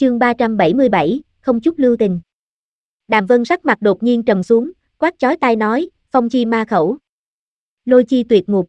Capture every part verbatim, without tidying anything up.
chương ba trăm bảy mươi bảy, không chút lưu tình. Đàm Vân sắc mặt đột nhiên trầm xuống, quát chói tai nói, phong chi ma khẩu. Lôi chi tuyệt ngục.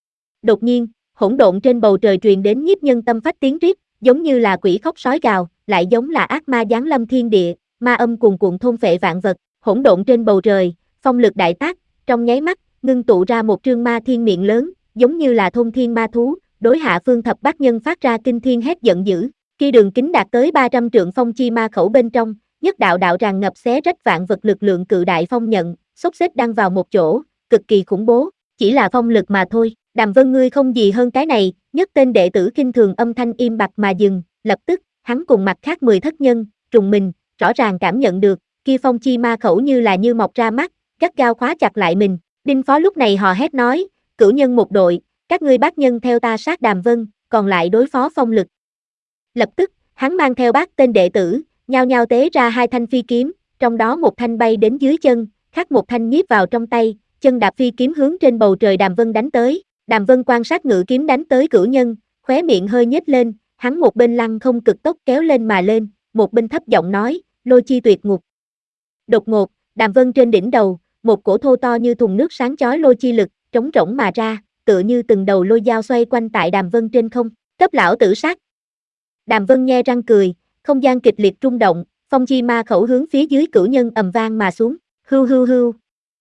Đột nhiên, hỗn độn trên bầu trời truyền đến nhiếp nhân tâm phách tiếng rít, giống như là quỷ khóc sói gào, lại giống là ác ma giáng lâm thiên địa, ma âm cuồn cuộn thôn phệ vạn vật, hỗn độn trên bầu trời, phong lực đại tác, trong nháy mắt, ngưng tụ ra một trương ma thiên miệng lớn, giống như là thôn thiên ma thú, đối hạ phương thập bát nhân phát ra kinh thiên hét giận dữ. Khi đường kính đạt tới ba trăm trượng phong chi ma khẩu bên trong, nhất đạo đạo tràn ngập xé rách vạn vật lực lượng cự đại phong nhận, xốc xếch đăng vào một chỗ, cực kỳ khủng bố, chỉ là phong lực mà thôi. Đàm Vân ngươi không gì hơn cái này, nhất tên đệ tử khinh thường âm thanh im bặt mà dừng, lập tức, hắn cùng mặt khác mười thất nhân, trùng mình, rõ ràng cảm nhận được, kia phong chi ma khẩu như là như mọc ra mắt, gắt gao khóa chặt lại mình. Đinh Phó lúc này hò hét nói, cửu nhân một đội, các ngươi bát nhân theo ta sát Đàm Vân, còn lại đối phó phong lực. Lập tức, hắn mang theo bát tên đệ tử, nhao nhao tế ra hai thanh phi kiếm, trong đó một thanh bay đến dưới chân, khác một thanh nhiếp vào trong tay, chân đạp phi kiếm hướng trên bầu trời Đàm Vân đánh tới. Đàm Vân quan sát ngự kiếm đánh tới cửu nhân, khóe miệng hơi nhếch lên, hắn một bên lăng không cực tốc kéo lên mà lên, một bên thấp giọng nói, lôi chi tuyệt ngục. Đột ngột, Đàm Vân trên đỉnh đầu, một cổ thô to như thùng nước sáng chói lôi chi lực, trống rỗng mà ra, tựa như từng đầu lôi dao xoay quanh tại Đàm Vân trên không, cấp lão tử sát. Đàm Vân nhe răng cười, không gian kịch liệt rung động, phong chi ma khẩu hướng phía dưới cửu nhân ầm vang mà xuống, hưu hưu hưu.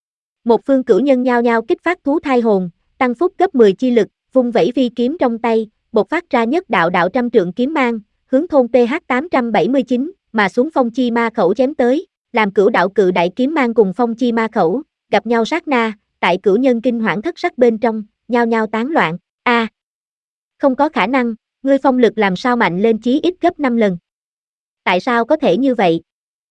Một phương cửu nhân nhao nhao kích phát thú thai hồn, tăng phúc gấp mười chi lực, vung vẩy phi kiếm trong tay, bộc phát ra nhất đạo đạo trăm trượng kiếm mang, hướng thôn pê hát tám trăm bảy mươi chín, mà xuống phong chi ma khẩu chém tới, làm cửu đạo cự đại kiếm mang cùng phong chi ma khẩu, gặp nhau sát na, tại cửu nhân kinh hoảng thất sắc bên trong, nhao nhao tán loạn, a, à, không có khả năng, ngươi phong lực làm sao mạnh lên chí ít gấp năm lần. Tại sao có thể như vậy?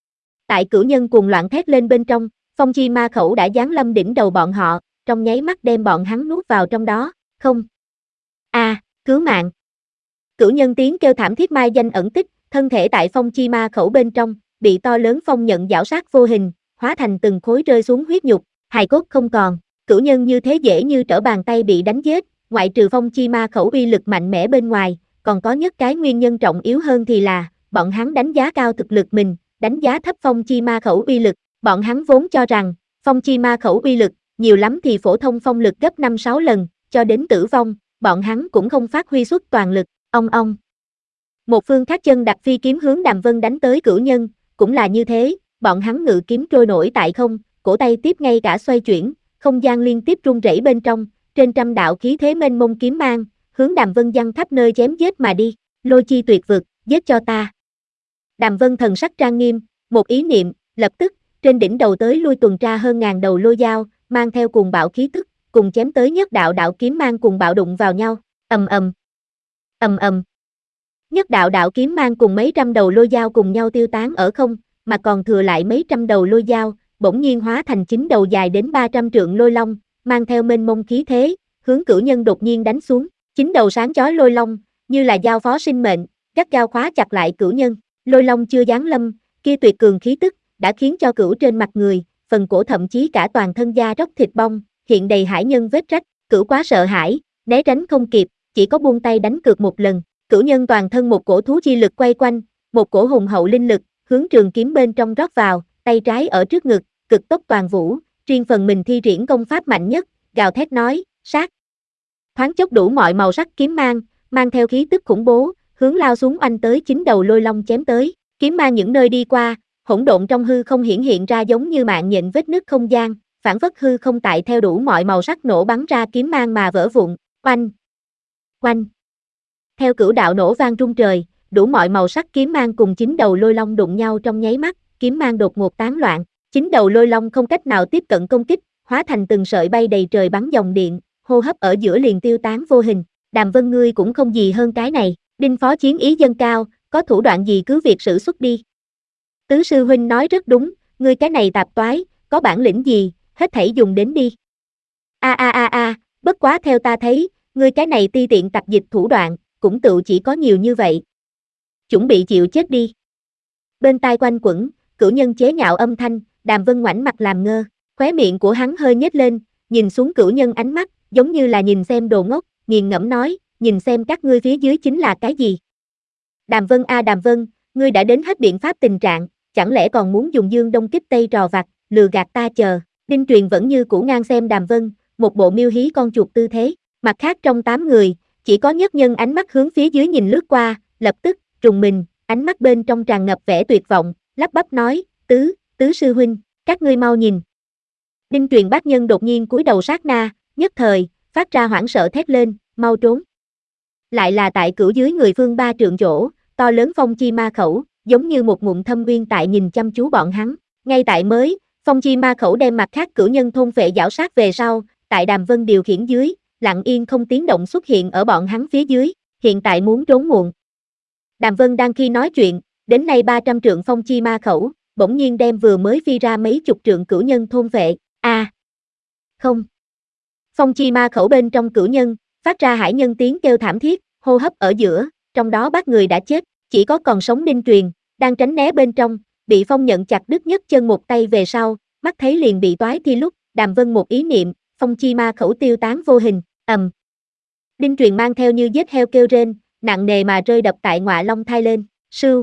Tại cửu nhân cuồng loạn thét lên bên trong, phong chi ma khẩu đã giáng lâm đỉnh đầu bọn họ, trong nháy mắt đem bọn hắn nuốt vào trong đó, không. A, à, cứu mạng. Cửu nhân tiếng kêu thảm thiết mai danh ẩn tích, thân thể tại phong chi ma khẩu bên trong, bị to lớn phong nhận giảo sát vô hình, hóa thành từng khối rơi xuống huyết nhục, hài cốt không còn. Cửu nhân như thế dễ như trở bàn tay bị đánh giết, ngoại trừ phong chi ma khẩu uy lực mạnh mẽ bên ngoài, còn có nhất cái nguyên nhân trọng yếu hơn thì là, bọn hắn đánh giá cao thực lực mình, đánh giá thấp phong chi ma khẩu uy lực, bọn hắn vốn cho rằng, phong chi ma khẩu uy lực, nhiều lắm thì phổ thông phong lực gấp năm sáu lần, cho đến tử vong, bọn hắn cũng không phát huy xuất toàn lực, ong ong. Một phương khác chân đặt phi kiếm hướng Đàm Vân đánh tới cửu nhân, cũng là như thế, bọn hắn ngự kiếm trôi nổi tại không, cổ tay tiếp ngay cả xoay chuyển, không gian liên tiếp rung rẩy bên trong, trên trăm đạo khí thế mênh mông kiếm mang, hướng Đàm Vân giăng khắp nơi chém giết mà đi, lôi chi tuyệt vực, giết cho ta. Đàm Vân thần sắc trang nghiêm, một ý niệm, lập tức, trên đỉnh đầu tới lui tuần tra hơn ngàn đầu lôi dao, mang theo cuồng bạo khí tức, cùng chém tới nhất đạo đạo kiếm mang cùng bạo đụng vào nhau, ầm ầm, ầm ầm. Nhất đạo đạo kiếm mang cùng mấy trăm đầu lôi dao cùng nhau tiêu tán ở không, mà còn thừa lại mấy trăm đầu lôi dao, bỗng nhiên hóa thành chín đầu dài đến ba trăm trượng lôi long, mang theo mênh mông khí thế, hướng cửu nhân đột nhiên đánh xuống, chín đầu sáng chói lôi long, như là giao phó sinh mệnh, gắt gao khóa chặt lại cửu nhân, lôi long chưa giáng lâm, kia tuyệt cường khí tức, đã khiến cho cửu trên mặt người, phần cổ thậm chí cả toàn thân da róc thịt bong, hiện đầy hải nhân vết rách, cửu quá sợ hãi, né tránh không kịp, chỉ có buông tay đánh cược một lần, cửu nhân toàn thân một cổ thú chi lực quay quanh, một cổ hùng hậu linh lực, hướng trường kiếm bên trong rót vào, tay trái ở trước ngực, cực tốc toàn vũ, riêng phần mình thi triển công pháp mạnh nhất, gào thét nói, sát. Thoáng chốc đủ mọi màu sắc kiếm mang, mang theo khí tức khủng bố, hướng lao xuống oanh tới chín đầu lôi long chém tới, kiếm mang những nơi đi qua, hỗn độn trong hư không hiển hiện ra giống như mạng nhện vết nứt không gian, phản phất hư không tại theo đủ mọi màu sắc nổ bắn ra kiếm mang mà vỡ vụn, oanh, oanh. Theo cửu đạo nổ vang rung trời, đủ mọi màu sắc kiếm mang cùng chín đầu lôi long đụng nhau trong nháy mắt, kiếm mang đột ngột tán loạn, chín đầu lôi long không cách nào tiếp cận công kích, hóa thành từng sợi bay đầy trời bắn dòng điện, hô hấp ở giữa liền tiêu tán vô hình. Đàm Vân ngươi cũng không gì hơn cái này, Đinh Phó chiến ý dâng cao, có thủ đoạn gì cứ việc sử xuất đi. Tứ sư huynh nói rất đúng, ngươi cái này tạp toái, có bản lĩnh gì, hết thảy dùng đến đi. A a a a, bất quá theo ta thấy, ngươi cái này ti tiện tạp dịch thủ đoạn, cũng tự chỉ có nhiều như vậy. Chuẩn bị chịu chết đi. Bên tai quanh quẩn, cửu nhân chế nhạo âm thanh, Đàm Vân ngoảnh mặt làm ngơ, khóe miệng của hắn hơi nhếch lên, nhìn xuống cửu nhân ánh mắt, giống như là nhìn xem đồ ngốc, nghiền ngẫm nói, nhìn xem các ngươi phía dưới chính là cái gì. Đàm Vân a Đàm Vân, ngươi đã đến hết biện pháp tình trạng, chẳng lẽ còn muốn dùng dương đông kích tây trò vặt, lừa gạt ta chờ. Đinh Truyền vẫn như cũ ngang xem Đàm Vân, một bộ miêu hí con chuột tư thế. Mặt khác trong tám người, chỉ có Nhất Nhân ánh mắt hướng phía dưới nhìn lướt qua, lập tức, rùng mình, ánh mắt bên trong tràn ngập vẻ tuyệt vọng, lắp bắp nói, tứ, tứ sư huynh, các ngươi mau nhìn. Đinh Truyền bác nhân đột nhiên cúi đầu sát na, nhất thời, phát ra hoảng sợ thét lên, mau trốn. Lại là tại cửu dưới người phương ba trượng chỗ, to lớn phong chi ma khẩu, giống như một ngụm thâm uyên tại nhìn chăm chú bọn hắn. Ngay tại mới, phong chi ma khẩu đem mặt khác cửu nhân thôn phệ giảo sát về sau, tại Đàm Vân điều khiển dưới, lặng yên không tiếng động xuất hiện ở bọn hắn phía dưới, hiện tại muốn trốn muộn. Đàm Vân đang khi nói chuyện, đến nay ba trăm trượng phong chi ma khẩu, bỗng nhiên đem vừa mới phi ra mấy chục trượng cửu nhân thôn phệ. A, à, không. Phong chi ma khẩu bên trong cửu nhân, phát ra hải nhân tiếng kêu thảm thiết, hô hấp ở giữa, trong đó bác người đã chết, chỉ có còn sống Đinh Truyền, đang tránh né bên trong, bị phong nhận chặt đứt nhất chân một tay về sau, mắt thấy liền bị toái thi lúc, Đàm Vân một ý niệm, phong chi ma khẩu tiêu tán vô hình, ầm. Đinh Truyền mang theo như giết heo kêu rên, nặng nề mà rơi đập tại ngọa long thai lên, sưu.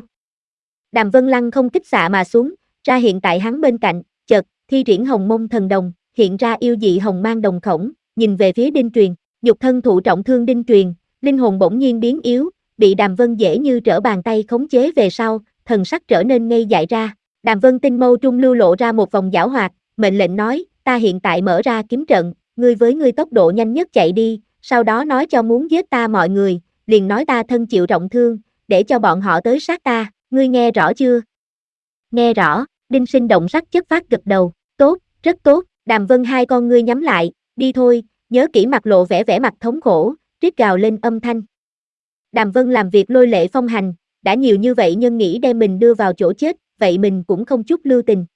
Đàm Vân lăng không kích xạ mà xuống, ra hiện tại hắn bên cạnh, chợt, thi triển hồng mông thần đồng, hiện ra yêu dị hồng mang đồng khổng, nhìn về phía Đinh Truyền, nhục thân thụ trọng thương Đinh Truyền, linh hồn bỗng nhiên biến yếu, bị Đàm Vân dễ như trở bàn tay khống chế về sau, thần sắc trở nên ngây dại ra. Đàm Vân tinh mâu trung lưu lộ ra một vòng giảo hoạt, mệnh lệnh nói, ta hiện tại mở ra kiếm trận, ngươi với ngươi tốc độ nhanh nhất chạy đi, sau đó nói cho muốn giết ta mọi người, liền nói ta thân chịu trọng thương, để cho bọn họ tới sát ta, ngươi nghe rõ chưa? Nghe rõ, Đinh Sinh động sắc chất phát gật đầu, tốt, rất tốt, Đàm Vân hai con ngươi nhắm lại, đi thôi, nhớ kỹ mặt lộ vẻ vẻ mặt thống khổ, rít gào lên âm thanh. Đàm Vân làm việc lôi lệ phong hành, đã nhiều như vậy nhân nghĩ đem mình đưa vào chỗ chết, vậy mình cũng không chút lưu tình.